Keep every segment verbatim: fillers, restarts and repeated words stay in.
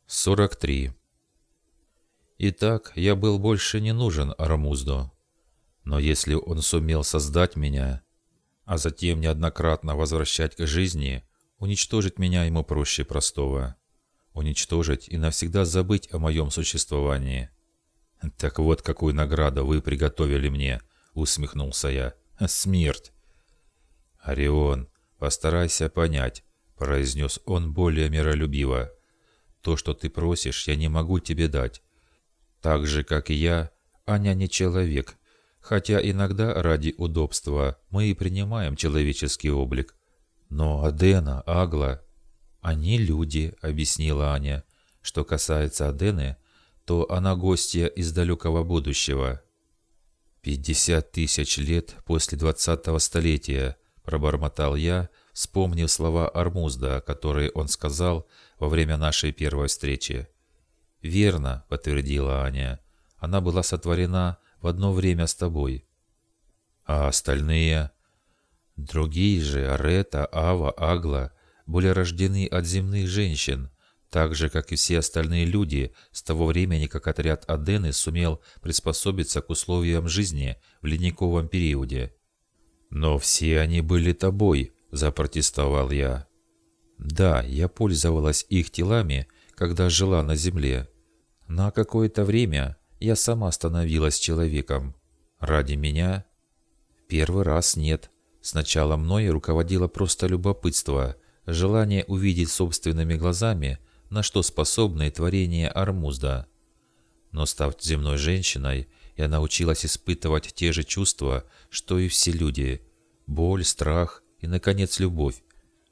сорок три. Итак, я был больше не нужен Арамузду. Но если он сумел создать меня, а затем неоднократно возвращать к жизни, уничтожить меня ему проще простого. Уничтожить и навсегда забыть о моем существовании. «Так вот, какую награду вы приготовили мне», — усмехнулся я. «Смерть!» «Орион, постарайся понять», — произнес он более миролюбиво. «То, что ты просишь, я не могу тебе дать. Так же, как и я, Аня не человек, хотя иногда ради удобства мы и принимаем человеческий облик. Но Адена, Агла, они люди», — объяснила Аня. «Что касается Адены, то она гостья из далекого будущего». «Пятьдесят тысяч лет после двадцатого столетия», — пробормотал я, вспомнив слова Армузда, которые он сказал во время нашей первой встречи. «Верно», — подтвердила Аня, — «она была сотворена в одно время с тобой». «А остальные?» «Другие же, Арета, Ава, Агла, были рождены от земных женщин, так же, как и все остальные люди, с того времени, как отряд Адены сумел приспособиться к условиям жизни в ледниковом периоде». «Но все они были тобой», — запротестовал я. «Да, я пользовалась их телами, когда жила на земле. На какое-то время я сама становилась человеком. Ради меня? Первый раз нет. Сначала мной руководило просто любопытство, желание увидеть собственными глазами, на что способны творения Армузда. Но став земной женщиной, я научилась испытывать те же чувства, что и все люди: боль, страх и, наконец, любовь.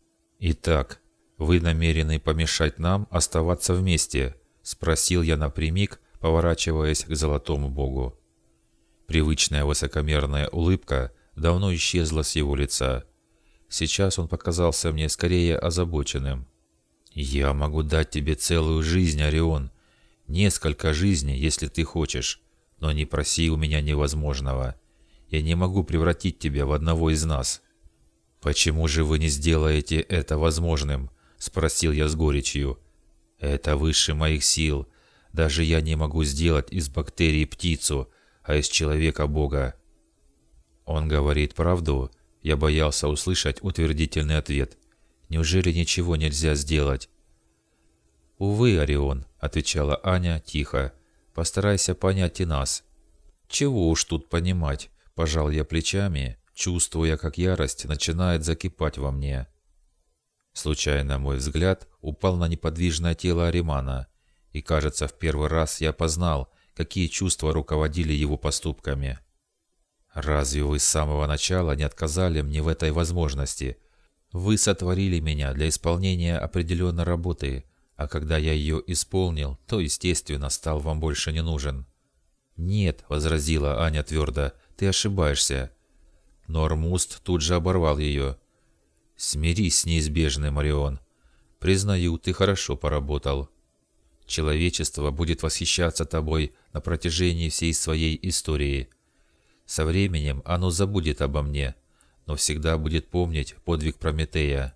Итак, вы намерены помешать нам оставаться вместе?» — спросил я напрямик, поворачиваясь к Золотому Богу. Привычная высокомерная улыбка давно исчезла с его лица. Сейчас он показался мне скорее озабоченным. «Я могу дать тебе целую жизнь, Орион. Несколько жизней, если ты хочешь. Но не проси у меня невозможного. Я не могу превратить тебя в одного из нас». «Почему же вы не сделаете это возможным?» — спросил я с горечью. «Это выше моих сил. Даже я не могу сделать из бактерии птицу, а из человека Бога». «Он говорит правду?» Я боялся услышать утвердительный ответ. «Неужели ничего нельзя сделать?» «Увы, Орион», — отвечала Аня тихо, — «постарайся понять и нас». «Чего уж тут понимать?» — пожал я плечами, чувствуя, как ярость начинает закипать во мне. Случайно мой взгляд упал на неподвижное тело Аримана, и, кажется, в первый раз я познал, какие чувства руководили его поступками. «Разве вы с самого начала не отказали мне в этой возможности? Вы сотворили меня для исполнения определенной работы, а когда я ее исполнил, то, естественно, стал вам больше не нужен». «Нет», — возразила Аня твердо, — «ты ошибаешься». Но Армуст тут же оборвал ее. «Смирись с неизбежным, Орион. Признаю, ты хорошо поработал. Человечество будет восхищаться тобой на протяжении всей своей истории. Со временем оно забудет обо мне, но всегда будет помнить подвиг Прометея».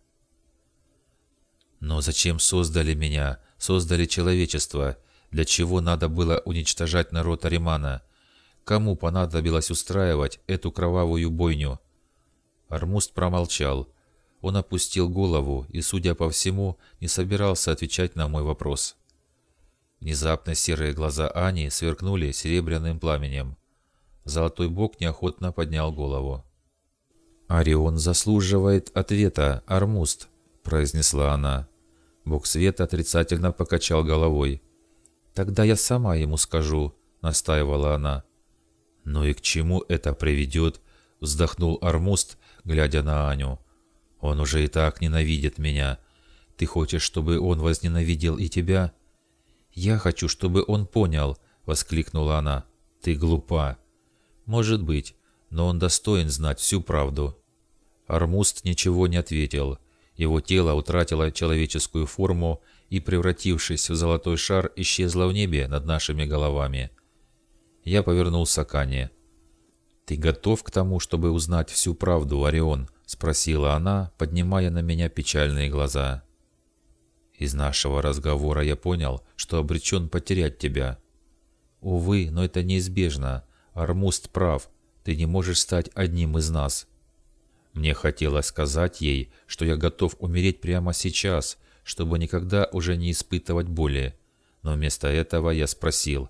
«Но зачем создали меня, создали человечество? Для чего надо было уничтожать народ Аримана? Кому понадобилось устраивать эту кровавую бойню?» Армуст промолчал. Он опустил голову и, судя по всему, не собирался отвечать на мой вопрос. Внезапно серые глаза Ани сверкнули серебряным пламенем. Золотой Бог неохотно поднял голову. «Орион заслуживает ответа, Армуст», — произнесла она. Бог света отрицательно покачал головой. «Тогда я сама ему скажу», — настаивала она. «Ну и к чему это приведет?» — вздохнул Армуст, глядя на Аню. «Он уже и так ненавидит меня. Ты хочешь, чтобы он возненавидел и тебя?» «Я хочу, чтобы он понял», — воскликнула она. «Ты глупа». «Может быть, но он достоин знать всю правду». Армуст ничего не ответил. Его тело утратило человеческую форму и, превратившись в золотой шар, исчезло в небе над нашими головами. Я повернулся к Ане. «Ты готов к тому, чтобы узнать всю правду, Орион?» — спросила она, поднимая на меня печальные глаза. Из нашего разговора я понял, что обречен потерять тебя. Увы, но это неизбежно. Армуст прав, ты не можешь стать одним из нас. Мне хотелось сказать ей, что я готов умереть прямо сейчас, чтобы никогда уже не испытывать боли. Но вместо этого я спросил: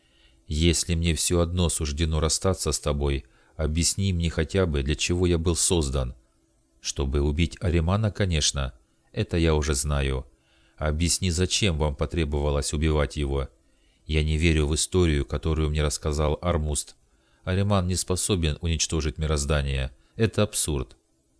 «Если мне все одно суждено расстаться с тобой, объясни мне хотя бы, для чего я был создан». «Чтобы убить Аримана, конечно. Это я уже знаю. Объясни, зачем вам потребовалось убивать его. Я не верю в историю, которую мне рассказал Армуст. Ариман не способен уничтожить мироздание. Это абсурд».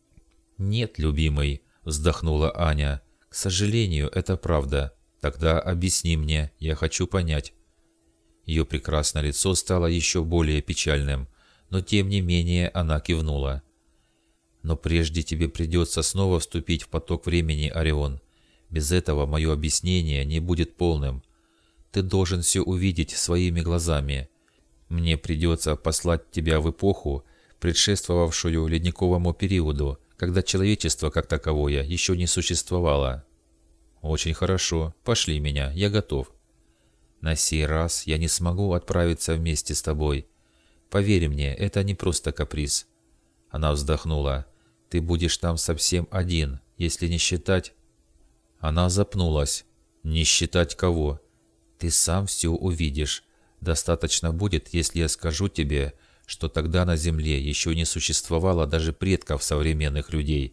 «Нет, любимый», — вздохнула Аня. «К сожалению, это правда. Тогда объясни мне, я хочу понять». Ее прекрасное лицо стало еще более печальным, но тем не менее она кивнула. «Но прежде тебе придется снова вступить в поток времени, Орион. Без этого мое объяснение не будет полным. Ты должен все увидеть своими глазами. Мне придется послать тебя в эпоху, предшествовавшую ледниковому периоду, когда человечество как таковое еще не существовало». «Очень хорошо. Пошли меня. Я готов». «На сей раз я не смогу отправиться вместе с тобой. Поверь мне, это не просто каприз». Она вздохнула. «Ты будешь там совсем один, если не считать...» Она запнулась. «Не считать кого?» «Ты сам все увидишь. Достаточно будет, если я скажу тебе, что тогда на Земле еще не существовало даже предков современных людей.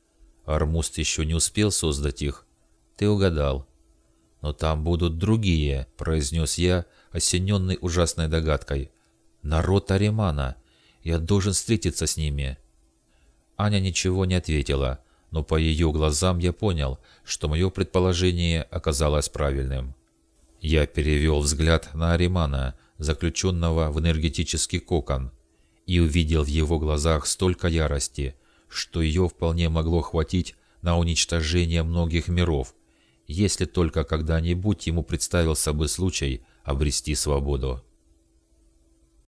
Армуст еще не успел создать их. Ты угадал». «Но там будут другие», — произнес я, осененный ужасной догадкой. «Народ Аримана. Я должен встретиться с ними». Аня ничего не ответила, но по ее глазам я понял, что мое предположение оказалось правильным. Я перевел взгляд на Аримана, заключенного в энергетический кокон, и увидел в его глазах столько ярости, что ее вполне могло хватить на уничтожение многих миров, если только когда-нибудь ему представился бы случай обрести свободу.